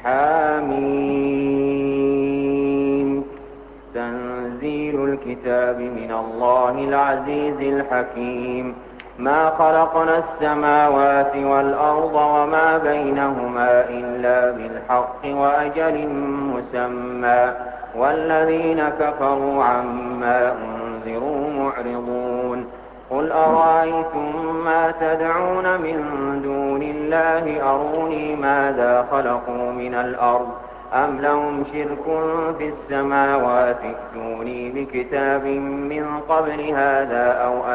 حم تنزيل الكتاب من الله العزيز الحكيم ما خلقنا السماوات والأرض وما بينهما إلا بالحق وأجل مسمى والذين كفروا عما أنذروا معرضون قل أرأيتم ما تدعون من دون الله أروني ماذا خلقوا من الأرض أم لهم شرك في السماوات ائتوني بكتاب من قبل هذا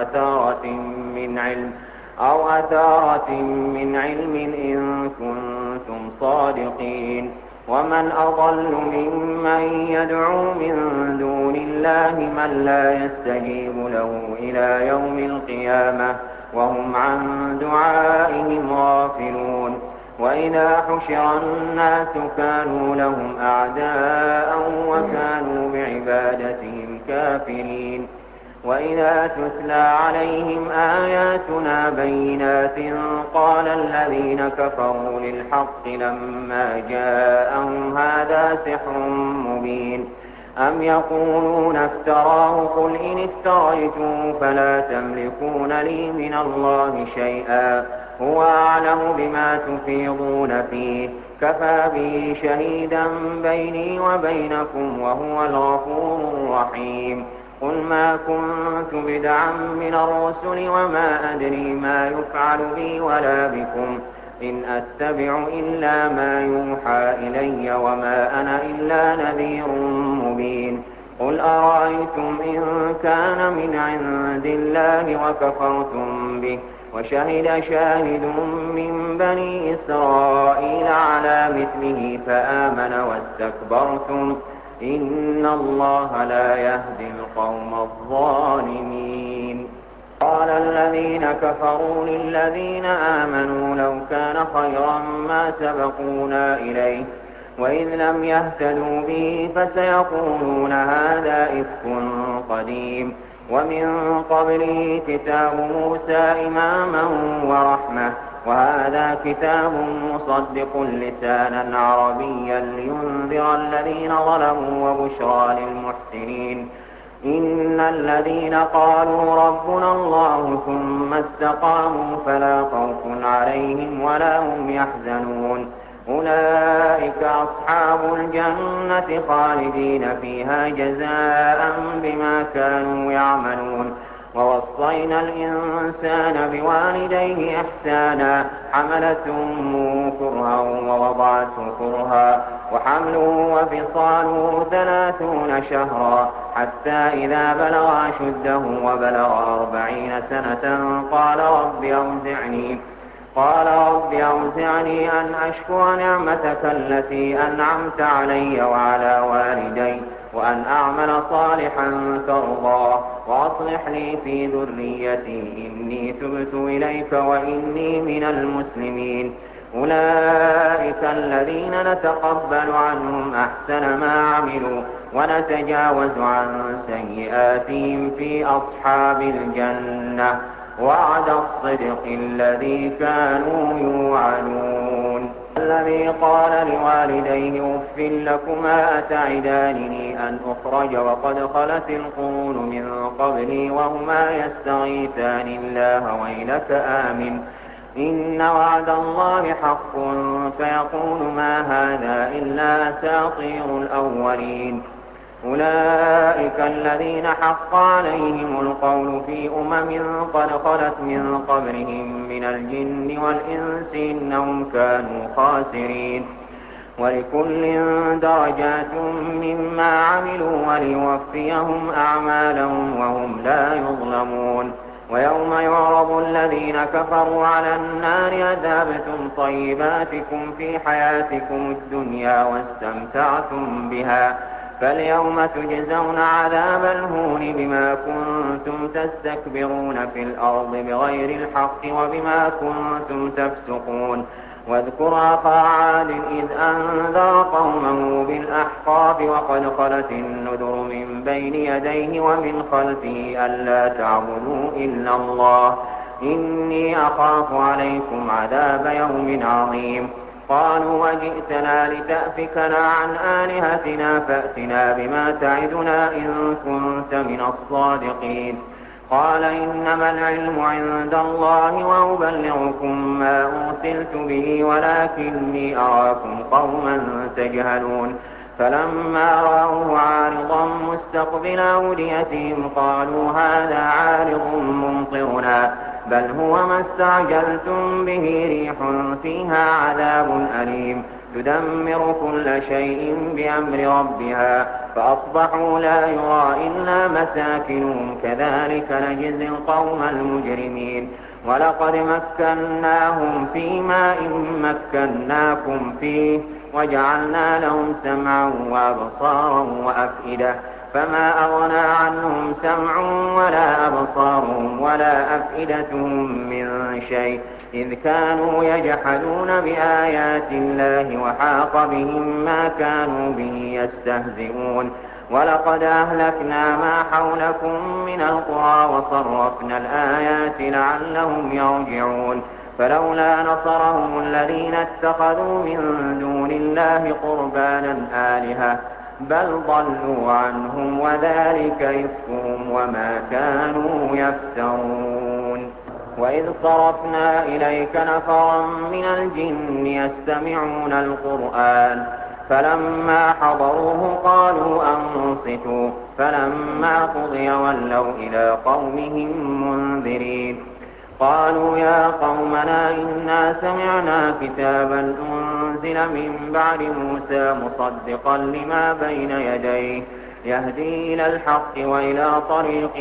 أو أثارة من علم إن كنتم صادقين ومن أضل ممن يدعو من دون الله من لا يستجيب له إلى يوم القيامة وهم عن دعائهم غافلون وإذا حشر الناس كانوا لهم أعداء وكانوا بعبادتهم كافرين وإذا تتلى عليهم آياتنا بينات قال الذين كفروا للحق لما جاءهم هذا سحر مبين أم يقولون افتراه قل إن افتريته فلا تملكون لي من الله شيئا هو أعلم بما تفيضون فيه كفى به شهيدا بيني وبينكم وهو الغفور الرحيم قل ما كنت بدعا من الرسل وما أدري ما يفعل بي ولا بكم إن أتبع إلا ما يوحى إلي وما أنا إلا نذير مبين قل أرأيتم إن كان من عند الله وكفرتم به وشهد شاهد من بني إسرائيل على مثله فآمن واستكبرتم إن الله لا يهدي القوم الظالمين قال الذين كفروا للذين آمنوا لو كان خيرا ما سبقونا إليه وإذ لم يهتدوا به فسيقولون هذا إفك قديم ومن قبله كتاب موسى إماما ورحمة وهذا كتاب مصدق لسانا عربيا لينذر الذين ظلموا وبشرى للمحسنين إن الذين قالوا ربنا الله ثم استقاموا فلا خوف عليهم ولا هم يحزنون أولئك أصحاب الجنة خالدين فيها جزاء بما كانوا يعملون ووصينا الإنسان بوالديه إحسانا حملته أمه كرها ووضعته كرها وحمله وفصاله 30 شهرا حتى إذا بلغ أشده وبلغ 40 سنة قال رب أوزعني أن أشكر نعمتك التي أنعمت علي وعلى والدي وأن أعمل صالحا ترضاه وأصلح لي في ذريتي إني تبت إليك وإني من المسلمين أولئك الذين نتقبل عنهم أحسن ما عملوا ونتجاوز عن سيئاتهم في أصحاب الجنة وعد الصدق الذي كانوا يوعدون الذي قال لوالديه أف لكما أتعدانني أن أخرج وقد خلت القرون من قبلي وهما يستغيثان الله ويلك آمن إن وعد الله حق فيقول ما هذا إلا أساطير الأولين أولئك الذين حق عليهم القول في قد خلت من قبلهم من الجن والإنس إنهم كانوا خاسرين ولكل درجات مما عملوا وليوفيهم أعمالهم وهم لا يظلمون ويوم يعرض الذين كفروا على النار أذهبتم طيباتكم في حياتكم الدنيا واستمتعتم بها فاليوم تجزون عذاب الهون بما كنتم تستكبرون في الأرض بغير الحق وبما كنتم تفسقون واذكر أخا عاد إذ أنذر قومه بالأحقاف وقد خلت النذر من بين يديه ومن خلفه ألا تعبدوا إلا الله إني أخاف عليكم عذاب يوم عظيم قالوا وجئتنا لتأفكنا عن آلهتنا فأتنا بما تعدنا إن كنت من الصادقين قال إنما العلم عند الله وأبلغكم ما أرسلت به ولكني أراكم قوما تجهلون فلما رأوه عارضا مستقبل أوديتهم قالوا هذا عارض ممطرنا بل هو ما استعجلتم به ريح فيها عذاب أليم تدمر كل شيء بأمر ربها فأصبحوا لا يرى إلا مساكنهم كذلك نجزي القوم المجرمين ولقد مكناهم في ماء مكناكم فيه وجعلنا لهم سمعا وأبصارا وأفئدة فما أغنى عنهم سمعهم ولا أبصارهم ولا أفئدتهم من شيء إذ كانوا يجحدون بآيات الله وحاق بهم ما كانوا به يستهزئون ولقد أهلكنا ما حولكم من القرى وصرفنا الآيات لعلهم يرجعون فلولا نصرهم الذين اتخذوا من دون الله قربانا آلهة بل ضلوا عنهم وذلك إفكهم وما كانوا يفترون وإذ صرفنا إليك نفرا من الجن يستمعون القرآن فلما حضروه قالوا أنصتوا فلما قضي ولوا إلى قومهم منذرين قالوا يا قومنا إنا سمعنا كتابا أنزل من بعد موسى مصدقا لما بين يديه يهدي إلى الحق وإلى طريق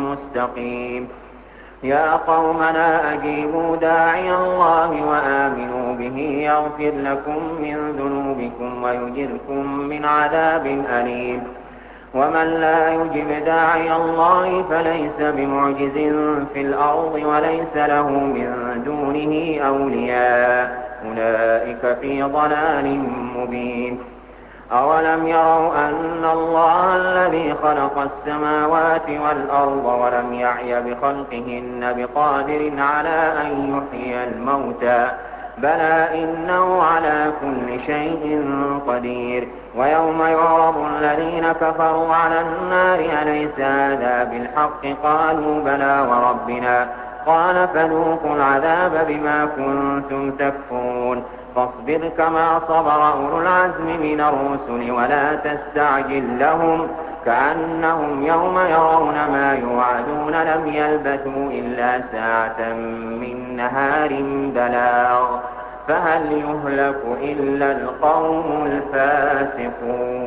مستقيم يا قومنا أجيبوا داعي الله وآمنوا به يغفر لكم من ذنوبكم ويجركم من عذاب أليم ومن لا يجب داعي الله فليس بمعجز في الأرض وليس له من دونه أولياء أولئك في ضلال مبين أولم يروا أن الله الذي خلق السماوات والأرض ولم يعي بخلقهن بقادر على أن يحيي الموتى بلى إنه على كل شيء قدير ويوم يعرض الذين كفروا على النار أليس هذا بالحق قالوا بلى وربنا قال فذوقوا العذاب بما كنتم تكفرون فاصبر كما صبر أولو العزم من الرسل ولا تستعجل لهم كأنهم يوم يرون ما يوعدون لم يلبثوا إلا ساعة من نهار بلاغ فهل يهلك إلا القوم الفاسقون